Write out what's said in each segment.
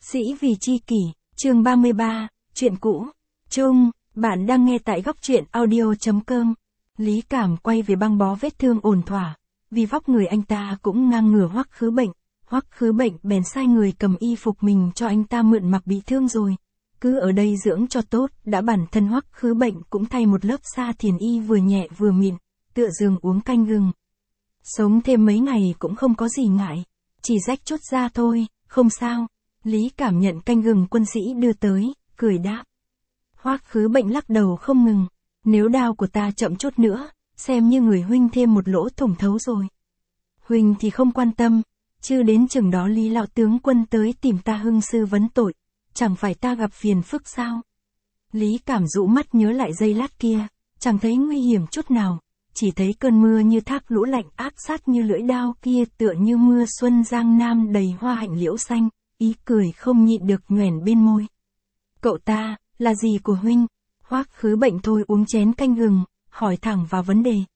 Sĩ vì chi kỷ, chương 33, chuyện cũ. Chung, bạn đang nghe tại góc truyện audio.com. Lý Cảm quay về băng bó vết thương ổn thỏa, vì vóc người anh ta cũng ngang ngửa Hoắc Khứ Bệnh. Hoắc Khứ Bệnh bèn sai người cầm y phục mình cho anh ta mượn mặc bị thương rồi. Cứ ở đây dưỡng cho tốt, đã bản thân Hoắc Khứ Bệnh cũng thay một lớp sa thiền y vừa nhẹ vừa mịn, tựa giường uống canh gừng. Sống thêm mấy ngày cũng không có gì ngại, chỉ rách chút da thôi, không sao. Lý Cảm nhận canh gừng quân sĩ đưa tới, cười đáp. Hoắc Khứ Bệnh lắc đầu không ngừng, nếu đao của ta chậm chút nữa, xem như người huynh thêm một lỗ thủng thấu rồi. Huynh thì không quan tâm, chứ đến chừng đó Lý lão tướng quân tới tìm ta hưng sư vấn tội, chẳng phải ta gặp phiền phức sao? Lý Cảm dụ mắt nhớ lại giây lát kia, chẳng thấy nguy hiểm chút nào, chỉ thấy cơn mưa như thác lũ lạnh ác sát như lưỡi đao kia tựa như mưa xuân giang nam đầy hoa hạnh liễu xanh, ý cười không nhịn được nhoẻn bên môi. Cậu ta, là gì của huynh? Hoắc Khứ Bệnh thôi uống chén canh gừng, hỏi thẳng vào vấn đề.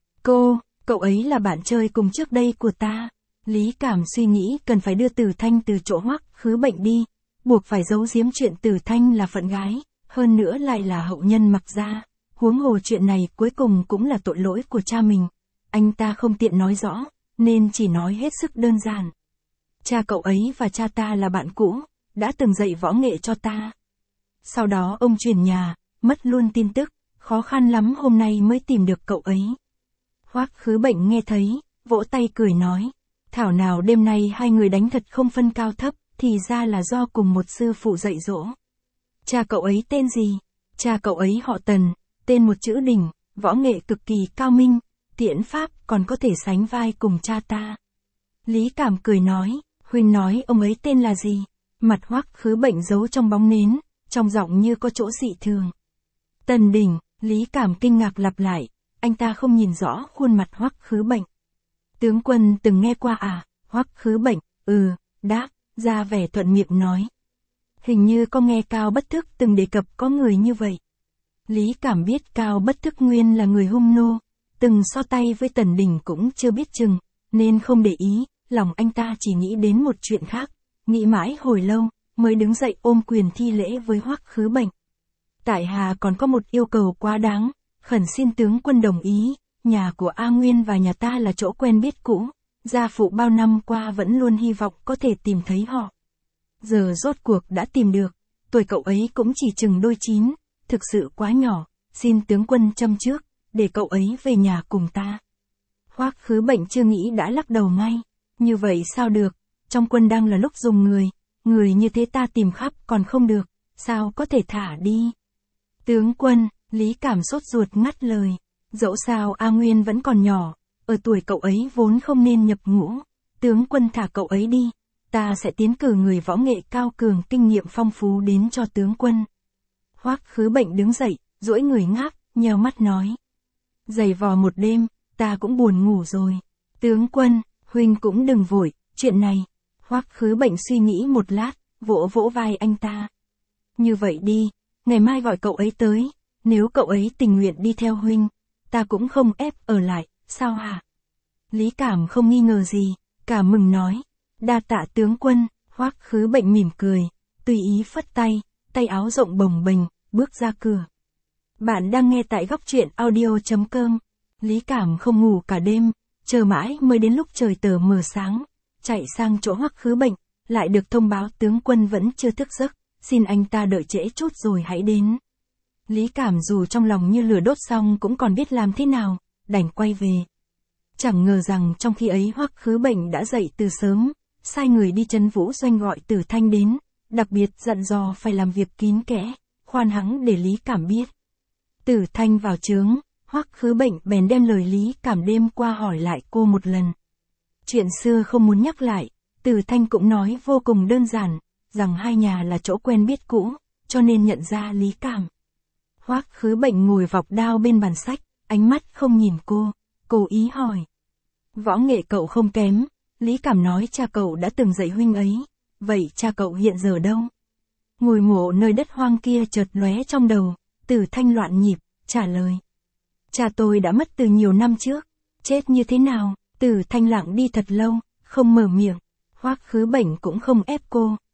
Cậu ấy là bạn chơi cùng trước đây của ta. Lý Cảm suy nghĩ cần phải đưa Tử Thanh từ chỗ Hoắc Khứ Bệnh đi, buộc phải giấu giếm chuyện Tử Thanh là phận gái, hơn nữa lại là hậu nhân Mặc gia. Huống hồ chuyện này cuối cùng cũng là tội lỗi của cha mình. Anh ta không tiện nói rõ, nên chỉ nói hết sức đơn giản. Cha cậu ấy và cha ta là bạn cũ, đã từng dạy võ nghệ cho ta. Sau đó ông chuyển nhà, mất luôn tin tức, khó khăn lắm hôm nay mới tìm được cậu ấy. Hoắc Khứ Bệnh nghe thấy, vỗ tay cười nói, thảo nào đêm nay hai người đánh thật không phân cao thấp, thì ra là do cùng một sư phụ dạy dỗ. Cha cậu ấy tên gì? Cha cậu ấy họ Tần, tên một chữ Đình, võ nghệ cực kỳ cao minh, tiễn pháp còn có thể sánh vai cùng cha ta. Lý Cảm cười nói, huynh nói ông ấy tên là gì? Mặt Hoắc Khứ Bệnh giấu trong bóng nến, trong giọng như có chỗ dị thường. Tần Đình, Lý Cảm kinh ngạc lặp lại, anh ta không nhìn rõ khuôn mặt Hoắc Khứ Bệnh. Tướng quân từng nghe qua à? Hoắc Khứ Bệnh, đáp, ra vẻ thuận miệng nói. Hình như có nghe Cao Bất Thức từng đề cập có người như vậy. Lý Cảm biết Cao Bất Thức nguyên là người hung nô, từng so tay với Tần Đình cũng chưa biết chừng, nên không để ý, lòng anh ta chỉ nghĩ đến một chuyện khác, nghĩ mãi hồi lâu, mới đứng dậy ôm quyền thi lễ với Hoắc Khứ Bệnh. Tại hạ còn có một yêu cầu quá đáng, khẩn xin tướng quân đồng ý, nhà của A Nguyên và nhà ta là chỗ quen biết cũ, gia phụ bao năm qua vẫn luôn hy vọng có thể tìm thấy họ. Giờ rốt cuộc đã tìm được, tuổi cậu ấy cũng chỉ chừng đôi 9, thực sự quá nhỏ, xin tướng quân châm trước, để cậu ấy về nhà cùng ta. Hoắc Khứ Bệnh chưa nghĩ đã lắc đầu ngay, như vậy sao được, trong quân đang là lúc dùng người như thế ta tìm khắp còn không được, sao có thể thả đi. Tướng quân, Lý Cảm sốt ruột ngắt lời, dẫu sao A Nguyên vẫn còn nhỏ, ở tuổi cậu ấy vốn không nên nhập ngũ, tướng quân thả cậu ấy đi, ta sẽ tiến cử người võ nghệ cao cường kinh nghiệm phong phú đến cho tướng quân. Hoắc Khứ Bệnh đứng dậy, duỗi người ngáp, nheo mắt nói. Giày vò một đêm, ta cũng buồn ngủ rồi. Tướng quân, huynh cũng đừng vội, chuyện này. Hoắc Khứ Bệnh suy nghĩ một lát, vỗ vỗ vai anh ta. Như vậy đi, ngày mai gọi cậu ấy tới, nếu cậu ấy tình nguyện đi theo huynh, ta cũng không ép ở lại, sao hả? Lý Cảm không nghi ngờ gì, cả mừng nói. Đa tạ tướng quân. Hoắc Khứ Bệnh mỉm cười, tùy ý phất tay, tay áo rộng bồng bềnh, bước ra cửa. Bạn đang nghe tại góc truyện audio.com. Lý Cảm không ngủ cả đêm, chờ mãi mới đến lúc trời tờ mờ sáng, chạy sang chỗ Hoắc Khứ Bệnh, lại được thông báo tướng quân vẫn chưa thức giấc, xin anh ta đợi trễ chút rồi hãy đến. Lý Cảm dù trong lòng như lửa đốt xong cũng còn biết làm thế nào, đành quay về. Chẳng ngờ rằng trong khi ấy Hoắc Khứ Bệnh đã dậy từ sớm, sai người đi Trấn Vũ Doanh gọi Tử Thanh đến, đặc biệt dặn dò phải làm việc kín kẽ, khoan hắng để Lý Cảm biết. Tử Thanh vào trướng, Hoắc Khứ Bệnh bèn đem lời Lý Cảm đêm qua hỏi lại cô một lần. Chuyện xưa không muốn nhắc lại, Tử Thanh cũng nói vô cùng đơn giản, rằng hai nhà là chỗ quen biết cũ, cho nên nhận ra Lý Cảm. Hoắc Khứ Bệnh ngồi vọc đao bên bàn sách, ánh mắt không nhìn cô, cố ý hỏi. Võ nghệ cậu không kém, Lý Cảm nói cha cậu đã từng dạy huynh ấy, vậy cha cậu hiện giờ đâu? Ngồi mộ nơi đất hoang kia chợt lóe trong đầu, Tử Thanh loạn nhịp, trả lời. Cha tôi đã mất từ nhiều năm trước, chết như thế nào? Tử Thanh lặng đi thật lâu, không mở miệng. Hoắc Khứ Bệnh cũng không ép cô,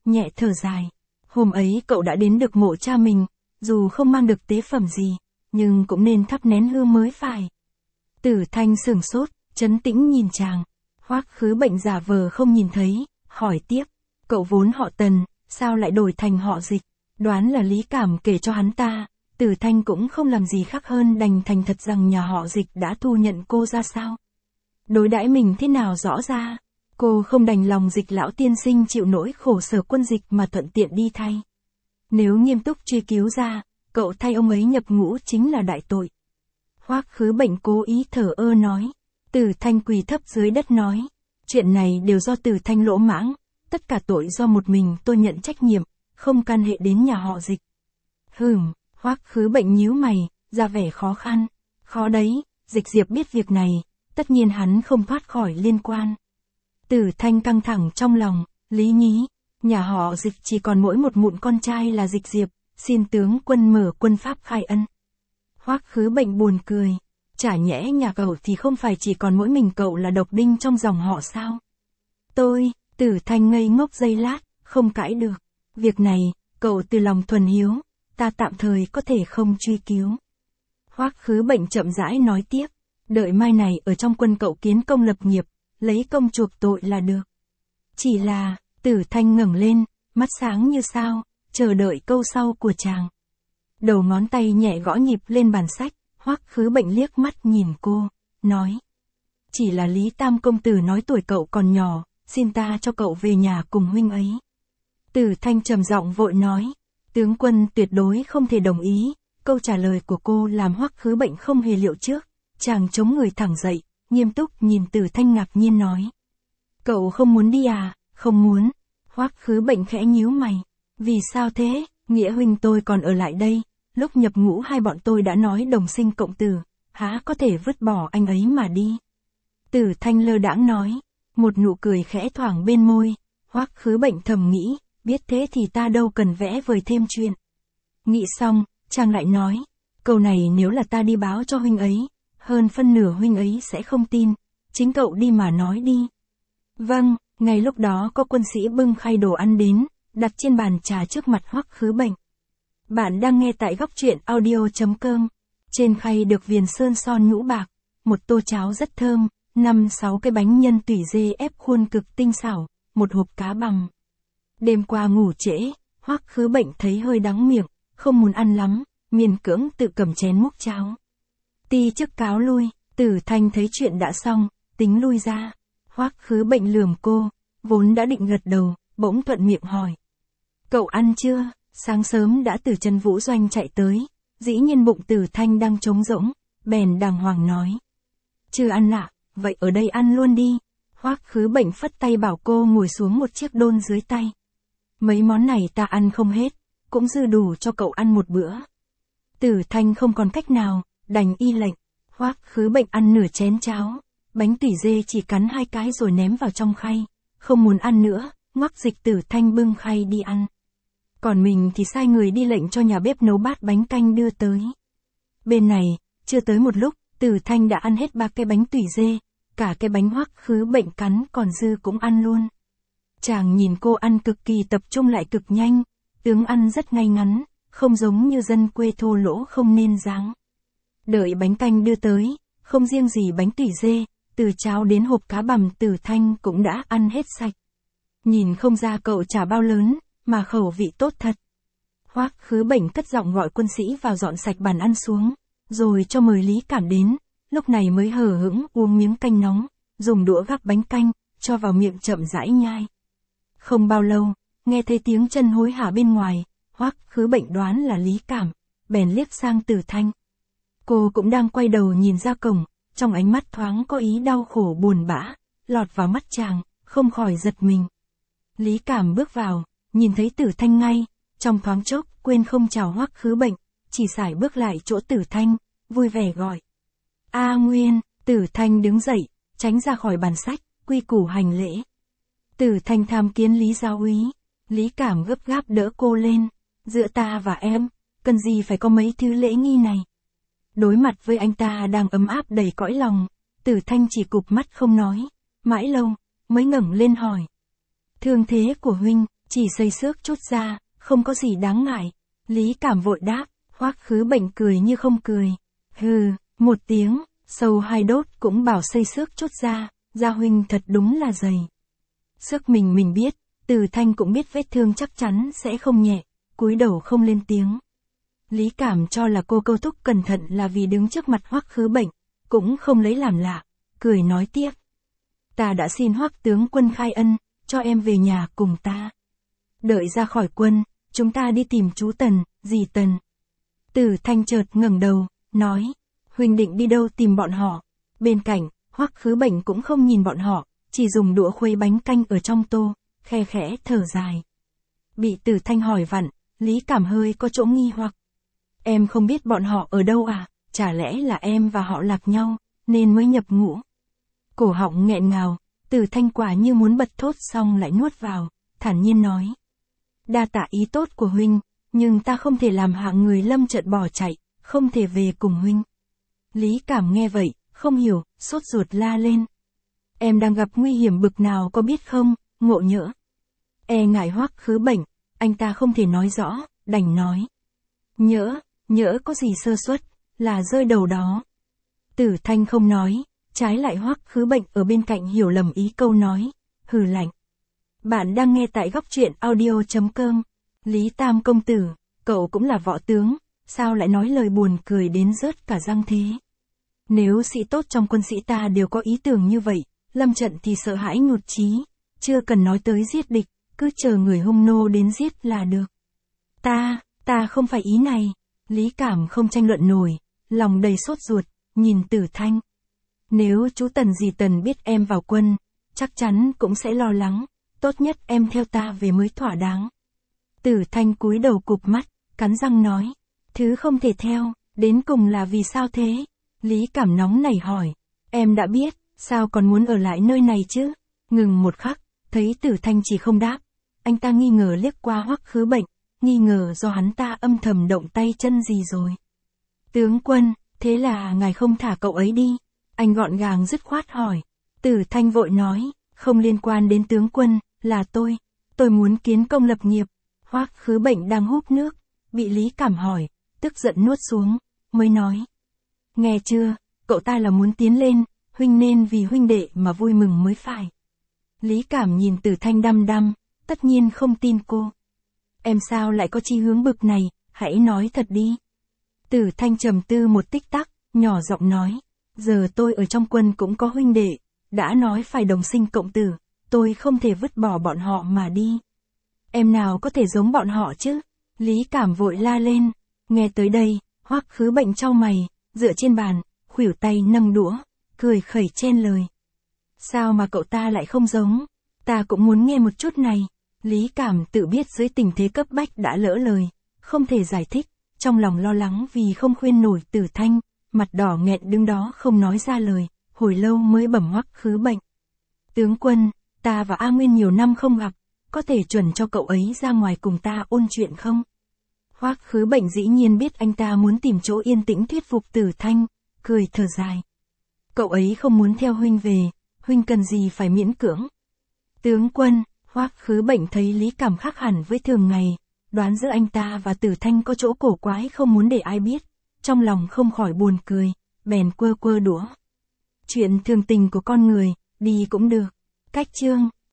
nhẹ thở dài. Hôm ấy cậu đã đến được mộ cha mình, dù không mang được tế phẩm gì, nhưng cũng nên thắp nén hương mới phải. Tử Thanh sửng sốt, trấn tĩnh nhìn chàng. Hoắc Khứ Bệnh giả vờ không nhìn thấy, hỏi tiếp. Cậu vốn họ Tần, sao lại đổi thành họ Dịch? Đoán là Lý Cảm kể cho hắn ta. Tử Thanh cũng không làm gì khác hơn đành thành thật rằng nhà họ Dịch đã thu nhận cô ra sao. Đối đãi mình thế nào rõ ra. Cô không đành lòng Dịch lão tiên sinh chịu nỗi khổ sở quân dịch mà thuận tiện đi thay. Nếu nghiêm túc truy cứu ra, cậu thay ông ấy nhập ngũ chính là đại tội. Hoắc Khứ Bệnh cố ý thở ơ nói. Tử Thanh quỳ thấp dưới đất nói. Chuyện này đều do Tử Thanh lỗ mãng, tất cả tội do một mình tôi nhận trách nhiệm, không can hệ đến nhà họ Dịch. Hoắc Khứ Bệnh nhíu mày, ra vẻ khó khăn. Khó đấy, Dịch Diệp biết việc này, tất nhiên hắn không thoát khỏi liên quan. Tử Thanh căng thẳng trong lòng, lý nhí, nhà họ Dịch chỉ còn mỗi một mụn con trai là Dịch Diệp, xin tướng quân mở quân pháp khai ân. Hoắc Khứ Bệnh buồn cười, chả nhẽ nhà cậu thì không phải chỉ còn mỗi mình cậu là độc đinh trong dòng họ sao? Tử Thanh ngây ngốc giây lát, không cãi được. Việc này, cậu từ lòng thuần hiếu, ta tạm thời có thể không truy cứu. Hoắc Khứ Bệnh chậm rãi nói tiếp, đợi mai này ở trong quân cậu kiến công lập nghiệp, lấy công chuộc tội là được. Chỉ là, Tử Thanh ngẩng lên, mắt sáng như sao, chờ đợi câu sau của chàng. Đầu ngón tay nhẹ gõ nhịp lên bàn sách, Hoắc Khứ Bệnh liếc mắt nhìn cô, nói. Chỉ là Lý Tam công tử nói tuổi cậu còn nhỏ, xin ta cho cậu về nhà cùng huynh ấy. Tử Thanh trầm giọng vội nói. Tướng quân tuyệt đối không thể đồng ý, câu trả lời của cô làm Hoắc Khứ Bệnh không hề liệu trước. Chàng chống người thẳng dậy, nghiêm túc nhìn Tử Thanh ngạc nhiên nói. Cậu không muốn đi à? Không muốn. Hoắc Khứ Bệnh khẽ nhíu mày. Vì sao thế? Nghĩa huynh tôi còn ở lại đây. Lúc nhập ngũ hai bọn tôi đã nói đồng sinh cộng tử, há có thể vứt bỏ anh ấy mà đi. Tử Thanh lơ đãng nói. Một nụ cười khẽ thoảng bên môi. Hoắc Khứ Bệnh thầm nghĩ, biết thế thì ta đâu cần vẽ vời thêm chuyện. Nghĩ xong, chàng lại nói. Câu này nếu là ta đi báo cho huynh ấy, hơn phân nửa huynh ấy sẽ không tin. Chính cậu đi mà nói đi. Vâng, ngay lúc đó có quân sĩ bưng khay đồ ăn đến, đặt trên bàn trà trước mặt Hoắc Khứ Bệnh. Bạn đang nghe tại góc truyện audio.com. Trên khay được viền sơn son nhũ bạc, một tô cháo rất thơm, 5-6 cái bánh nhân tủy dê ép khuôn cực tinh xảo, một hộp cá bằm. Đêm qua ngủ trễ, Hoắc Khứ Bệnh thấy hơi đắng miệng, không muốn ăn lắm, miễn cưỡng tự cầm chén múc cháo. Ti chức cáo lui, Tử Thanh thấy chuyện đã xong, tính lui ra. Hoắc Khứ Bệnh lườm cô, vốn đã định gật đầu, bỗng thuận miệng hỏi. Cậu ăn chưa? Sáng sớm đã từ Trần Vũ Doanh chạy tới, dĩ nhiên bụng Tử Thanh đang trống rỗng, bèn đàng hoàng nói. Chưa ăn ạ, vậy ở đây ăn luôn đi. Hoắc Khứ Bệnh phất tay bảo cô ngồi xuống một chiếc đôn dưới tay. Mấy món này ta ăn không hết, cũng dư đủ cho cậu ăn một bữa. Tử Thanh không còn cách nào, đành y lệnh. Hoắc Khứ Bệnh ăn nửa chén cháo, bánh tủy dê chỉ cắn 2 cái rồi ném vào trong khay, không muốn ăn nữa, ngoắc Dịch Tử Thanh bưng khay đi ăn. Còn mình thì sai người đi lệnh cho nhà bếp nấu bát bánh canh đưa tới. Bên này, chưa tới một lúc, Tử Thanh đã ăn hết 3 cái bánh tủy dê, cả cái bánh Hoắc Khứ Bệnh cắn còn dư cũng ăn luôn. Chàng nhìn cô ăn cực kỳ tập trung lại cực nhanh, tướng ăn rất ngay ngắn, không giống như dân quê thô lỗ không nên dáng. Đợi bánh canh đưa tới, không riêng gì bánh tủy dê, từ cháo đến hộp cá bằm Tử Thanh cũng đã ăn hết sạch. Nhìn không ra cậu chả bao lớn, mà khẩu vị tốt thật. Hoắc Khứ Bệnh cất giọng gọi quân sĩ vào dọn sạch bàn ăn xuống, rồi cho mời Lý Cảm đến, lúc này mới hờ hững uống miếng canh nóng, dùng đũa gắp bánh canh, cho vào miệng chậm rãi nhai. Không bao lâu, nghe thấy tiếng chân hối hả bên ngoài, Hoắc Khứ Bệnh đoán là Lý Cảm, bèn liếc sang Tử Thanh. Cô cũng đang quay đầu nhìn ra cổng, trong ánh mắt thoáng có ý đau khổ buồn bã, lọt vào mắt chàng, không khỏi giật mình. Lý Cảm bước vào, nhìn thấy Tử Thanh ngay, trong thoáng chốc quên không chào Hoắc Khứ Bệnh, chỉ sải bước lại chỗ Tử Thanh, vui vẻ gọi. A Nguyên. Tử Thanh đứng dậy, tránh ra khỏi bàn sách, quy củ hành lễ. Tử Thanh tham kiến Lý giáo úy. Lý Cảm gấp gáp đỡ cô lên. Giữa ta và em, cần gì phải có mấy thứ lễ nghi này. Đối mặt với anh ta đang ấm áp đầy cõi lòng, Tử Thanh chỉ cụp mắt không nói, mãi lâu, mới ngẩng lên hỏi. Thương thế của huynh, chỉ xây xước chút da, không có gì đáng ngại. Lý Cảm vội đáp, Hoắc Khứ Bệnh cười như không cười. Hừ, một tiếng, sâu hai đốt cũng bảo xây xước chút da huynh thật đúng là dày. Xước mình biết, Từ Thanh cũng biết vết thương chắc chắn sẽ không nhẹ, cúi đầu không lên tiếng. Lý Cảm cho là cô câu thúc cẩn thận là vì đứng trước mặt Hoắc Khứ Bệnh, cũng không lấy làm lạ, cười nói tiếp. Ta đã xin Hoắc tướng quân khai ân, cho em về nhà cùng ta. Đợi ra khỏi quân, chúng ta đi tìm chú Tần, dì Tần. Từ Thanh chợt ngẩng đầu, nói, huynh định đi đâu tìm bọn họ? Bên cạnh, Hoắc Khứ Bệnh cũng không nhìn bọn họ, chỉ dùng đũa khuấy bánh canh ở trong tô, khe khẽ thở dài. Bị Từ Thanh hỏi vặn, Lý Cảm hơi có chỗ nghi hoặc. Em không biết bọn họ ở đâu à, chả lẽ là em và họ lạc nhau, nên mới nhập ngũ. Cổ họng nghẹn ngào, Từ Thanh quả như muốn bật thốt xong lại nuốt vào, thản nhiên nói. Đa tạ ý tốt của huynh, nhưng ta không thể làm hạng người lâm trận bỏ chạy, không thể về cùng huynh. Lý Cảm nghe vậy, không hiểu, sốt ruột la lên. Em đang gặp nguy hiểm bực nào có biết không, Ngộ Nhỡ. E ngại Hoắc Khứ Bệnh, anh ta không thể nói rõ, đành nói. Nhỡ có gì sơ suất, là rơi đầu đó. Từ Thanh không nói, trái lại Hoắc Khứ Bệnh ở bên cạnh hiểu lầm ý câu nói, hừ lạnh. Bạn đang nghe tại góc truyện audio.com. Lý Tam công tử, cậu cũng là võ tướng, sao lại nói lời buồn cười đến rớt cả răng thế? Nếu sĩ tốt trong quân sĩ ta đều có ý tưởng như vậy, lâm trận thì sợ hãi nhụt chí, chưa cần nói tới giết địch, cứ chờ người hung nô đến giết là được. Ta không phải ý này. Lý Cảm không tranh luận nổi, lòng đầy sốt ruột, nhìn Từ Thanh. Nếu chú Tần dì Tần biết em vào quân, chắc chắn cũng sẽ lo lắng, tốt nhất em theo ta về mới thỏa đáng. Từ Thanh cúi đầu cụp mắt, cắn răng nói, thứ không thể theo, đến cùng là vì sao thế? Lý Cảm nóng nảy hỏi, em đã biết, sao còn muốn ở lại nơi này chứ? Ngừng một khắc, thấy Từ Thanh chỉ không đáp, anh ta nghi ngờ liếc qua Hoắc Khứ Bệnh, nghi ngờ do hắn ta âm thầm động tay chân gì rồi. Tướng quân, thế là ngài không thả cậu ấy đi? Anh gọn gàng dứt khoát hỏi. Từ Thanh vội nói, không liên quan đến tướng quân, là tôi muốn kiến công lập nghiệp. Hoắc Khứ Bệnh đang húp nước, bị Lý Cảm hỏi, tức giận nuốt xuống, mới nói. Nghe chưa, cậu ta là muốn tiến lên, huynh nên vì huynh đệ mà vui mừng mới phải. Lý Cảm nhìn Từ Thanh đăm đăm, tất nhiên không tin cô. Em sao lại có chí hướng bực này, hãy nói thật đi. Từ Thanh trầm tư một tích tắc, nhỏ giọng nói, giờ tôi ở trong quân cũng có huynh đệ, đã nói phải đồng sinh cộng tử, tôi không thể vứt bỏ bọn họ mà đi. Em nào có thể giống bọn họ chứ? Lý Cảm vội la lên. Nghe tới đây, Hoắc Khứ Bệnh chau mày, dựa trên bàn, khuỷu tay nâng đũa, cười khẩy chen lời. Sao mà cậu ta lại không giống? Ta cũng muốn nghe một chút này. Lý Cảm tự biết dưới tình thế cấp bách đã lỡ lời, không thể giải thích, trong lòng lo lắng vì không khuyên nổi Từ Thanh, mặt đỏ nghẹn đứng đó không nói ra lời, hồi lâu mới bẩm Hoắc Khứ Bệnh. Tướng quân, ta và A Nguyên nhiều năm không gặp, có thể chuẩn cho cậu ấy ra ngoài cùng ta ôn chuyện không? Hoắc Khứ Bệnh dĩ nhiên biết anh ta muốn tìm chỗ yên tĩnh thuyết phục Từ Thanh, cười thở dài. Cậu ấy không muốn theo huynh về, huynh cần gì phải miễn cưỡng. Tướng quân, Hoắc Khứ Bệnh thấy Lý Cảm khác hẳn với thường ngày, đoán giữa anh ta và Từ Thanh có chỗ cổ quái không muốn để ai biết, trong lòng không khỏi buồn cười, bèn quơ quơ đũa. Chuyện thường tình của con người, đi cũng được. Cách chương